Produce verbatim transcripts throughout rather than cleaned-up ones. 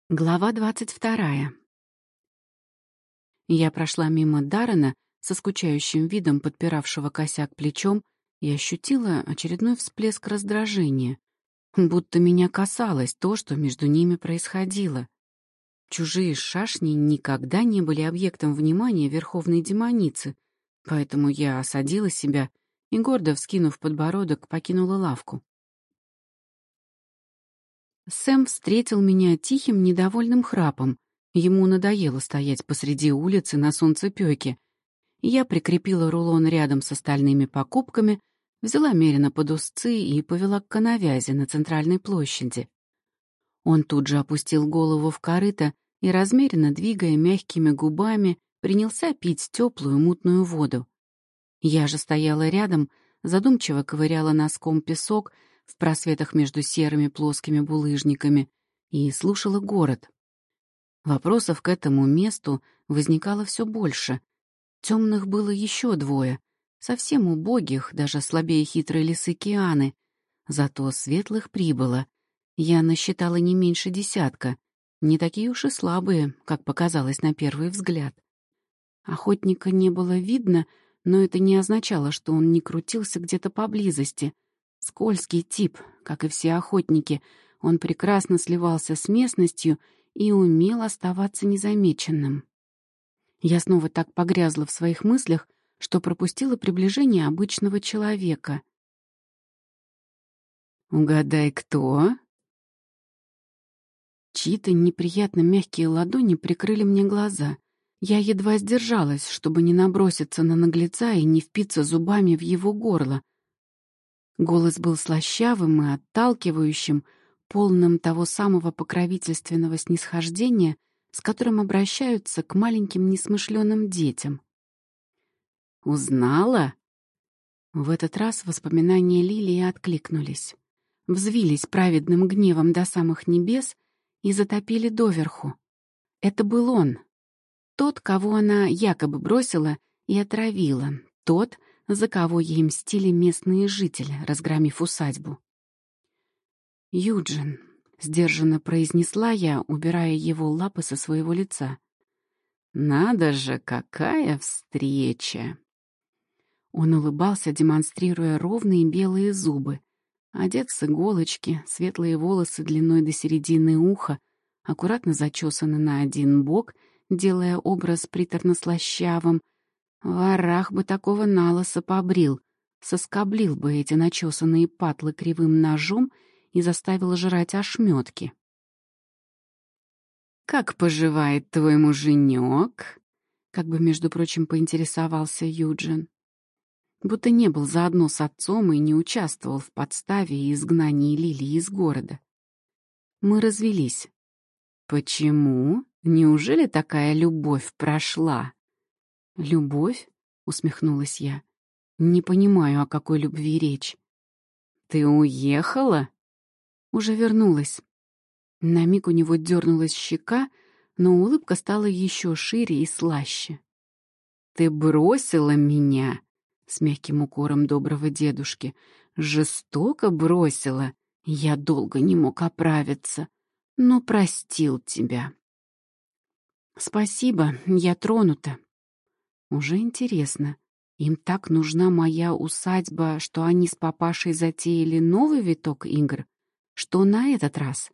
Глава двадцать вторая. Я прошла мимо Даррена со скучающим видом, подпиравшего косяк плечом, и ощутила очередной всплеск раздражения, будто меня касалось то, что между ними происходило. Чужие шашни никогда не были объектом внимания верховной демоницы, поэтому я осадила себя и, гордо вскинув подбородок, покинула лавку. Сэм встретил меня тихим, недовольным храпом. Ему надоело стоять посреди улицы на солнцепёке. Я прикрепила рулон рядом с остальными покупками, взяла Мерина под узцы и повела к коновязи на центральной площади. Он тут же опустил голову в корыто и, размеренно двигая мягкими губами, принялся пить теплую мутную воду. Я же стояла рядом, задумчиво ковыряла носком песок в просветах между серыми плоскими булыжниками и слушала город. Вопросов к этому месту возникало все больше. Темных было еще двое, совсем убогих, даже слабее хитрой лисы Кианы. Зато светлых прибыло. Я насчитала не меньше десятка, не такие уж и слабые, как показалось на первый взгляд. Охотника не было видно, но это не означало, что он не крутился где-то поблизости. Скользкий тип, как и все охотники, он прекрасно сливался с местностью и умел оставаться незамеченным. Я снова так погрязла в своих мыслях, что пропустила приближение обычного человека. «Угадай, кто?» Чьи-то неприятно мягкие ладони прикрыли мне глаза. Я едва сдержалась, чтобы не наброситься на наглеца и не впиться зубами в его горло. Голос был слащавым и отталкивающим, полным того самого покровительственного снисхождения, с которым обращаются к маленьким несмышленым детям. «Узнала?» В этот раз воспоминания Лилии откликнулись, взвились праведным гневом до самых небес и затопили доверху. Это был он, тот, кого она якобы бросила и отравила, тот, за кого ей мстили местные жители, разгромив усадьбу. «Юджин», — сдержанно произнесла я, убирая его лапы со своего лица. «Надо же, какая встреча!» Он улыбался, демонстрируя ровные белые зубы. Одет с иголочки, светлые волосы длиной до середины уха, аккуратно зачесаны на один бок, делая образ приторно-слащавым. Варах бы такого налоса побрил, соскоблил бы эти начесанные патлы кривым ножом и заставил жрать ошметки. «Как поживает твой муженек?» — как бы, между прочим, поинтересовался Юджин. Будто не был заодно с отцом и не участвовал в подставе и изгнании Лилии из города. Мы развелись. «Почему? Неужели такая любовь прошла?» «Любовь?» — усмехнулась я. «Не понимаю, о какой любви речь». «Ты уехала?» «Уже вернулась». На миг у него дернулась щека, но улыбка стала еще шире и слаще. «Ты бросила меня?» — с мягким укором доброго дедушки. «Жестоко бросила. Я долго не мог оправиться, но простил тебя». «Спасибо, я тронута». Уже интересно, им так нужна моя усадьба, что они с папашей затеяли новый виток игр? Что на этот раз?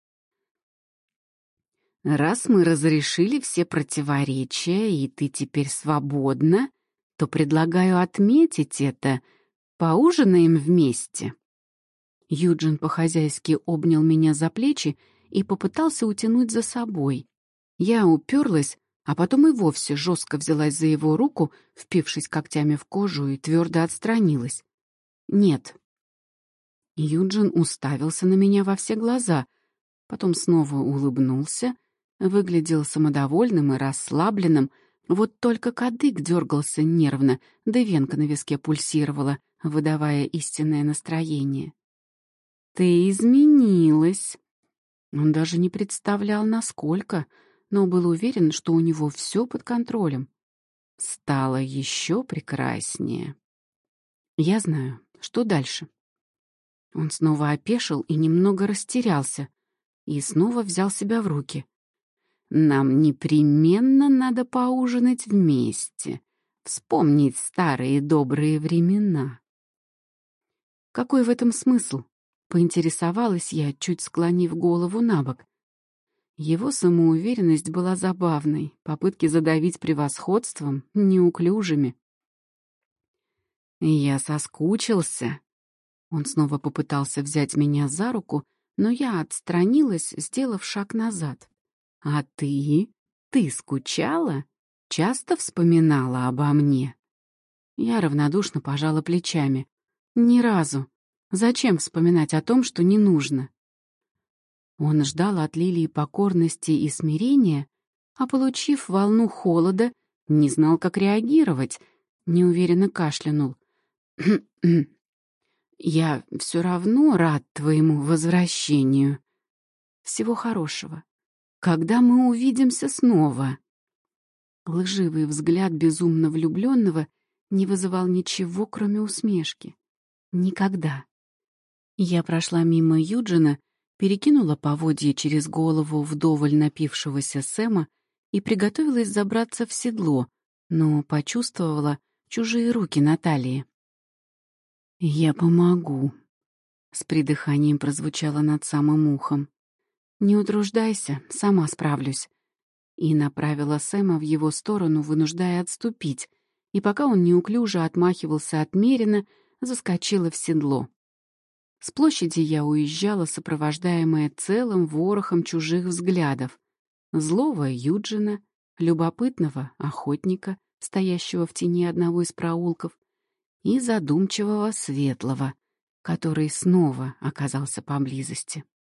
«Раз мы разрешили все противоречия, и ты теперь свободна, то предлагаю отметить это. Поужинаем вместе». Юджин по-хозяйски обнял меня за плечи и попытался утянуть за собой. Я уперлась, а потом и вовсе жестко взялась за его руку, впившись когтями в кожу, и твердо отстранилась. «Нет». Юджин уставился на меня во все глаза, потом снова улыбнулся, выглядел самодовольным и расслабленным, вот только кадык дергался нервно, да венка на виске пульсировала, выдавая истинное настроение. «Ты изменилась». Он даже не представлял, насколько, но был уверен, что у него все под контролем. Стало еще прекраснее. Я знаю, что дальше. Он снова опешил и немного растерялся. и снова взял себя в руки. «Нам непременно надо поужинать вместе, вспомнить старые добрые времена». «Какой в этом смысл?» — поинтересовалась я, чуть склонив голову на бок. Его самоуверенность была забавной, попытки задавить превосходством — неуклюжими. «Я соскучился». Он снова попытался взять меня за руку, но я отстранилась, сделав шаг назад. «А ты? Ты скучала? Часто вспоминала обо мне?» Я равнодушно пожала плечами. «Ни разу. Зачем вспоминать о том, что не нужно?» Он ждал от Лилии покорности и смирения, а, получив волну холода, не знал, как реагировать, неуверенно кашлянул. «Я все равно рад твоему возвращению. Всего хорошего. Когда мы увидимся снова?» Лживый взгляд безумно влюбленного не вызывал ничего, кроме усмешки. Никогда. Я прошла мимо Юджина, перекинула поводья через голову вдоволь напившегося Сэма и приготовилась забраться в седло, но почувствовала чужие руки на талии. «Я помогу», — с придыханием прозвучало над самым ухом. «Не утруждайся, сама справлюсь». И направила Сэма в его сторону, вынуждая отступить, и пока он неуклюже отмахивался от Мерина, заскочила в седло. С площади я уезжала, сопровождаемая целым ворохом чужих взглядов. Злого Юджина, любопытного охотника, стоящего в тени одного из проулков, и задумчивого Светлого, который снова оказался поблизости.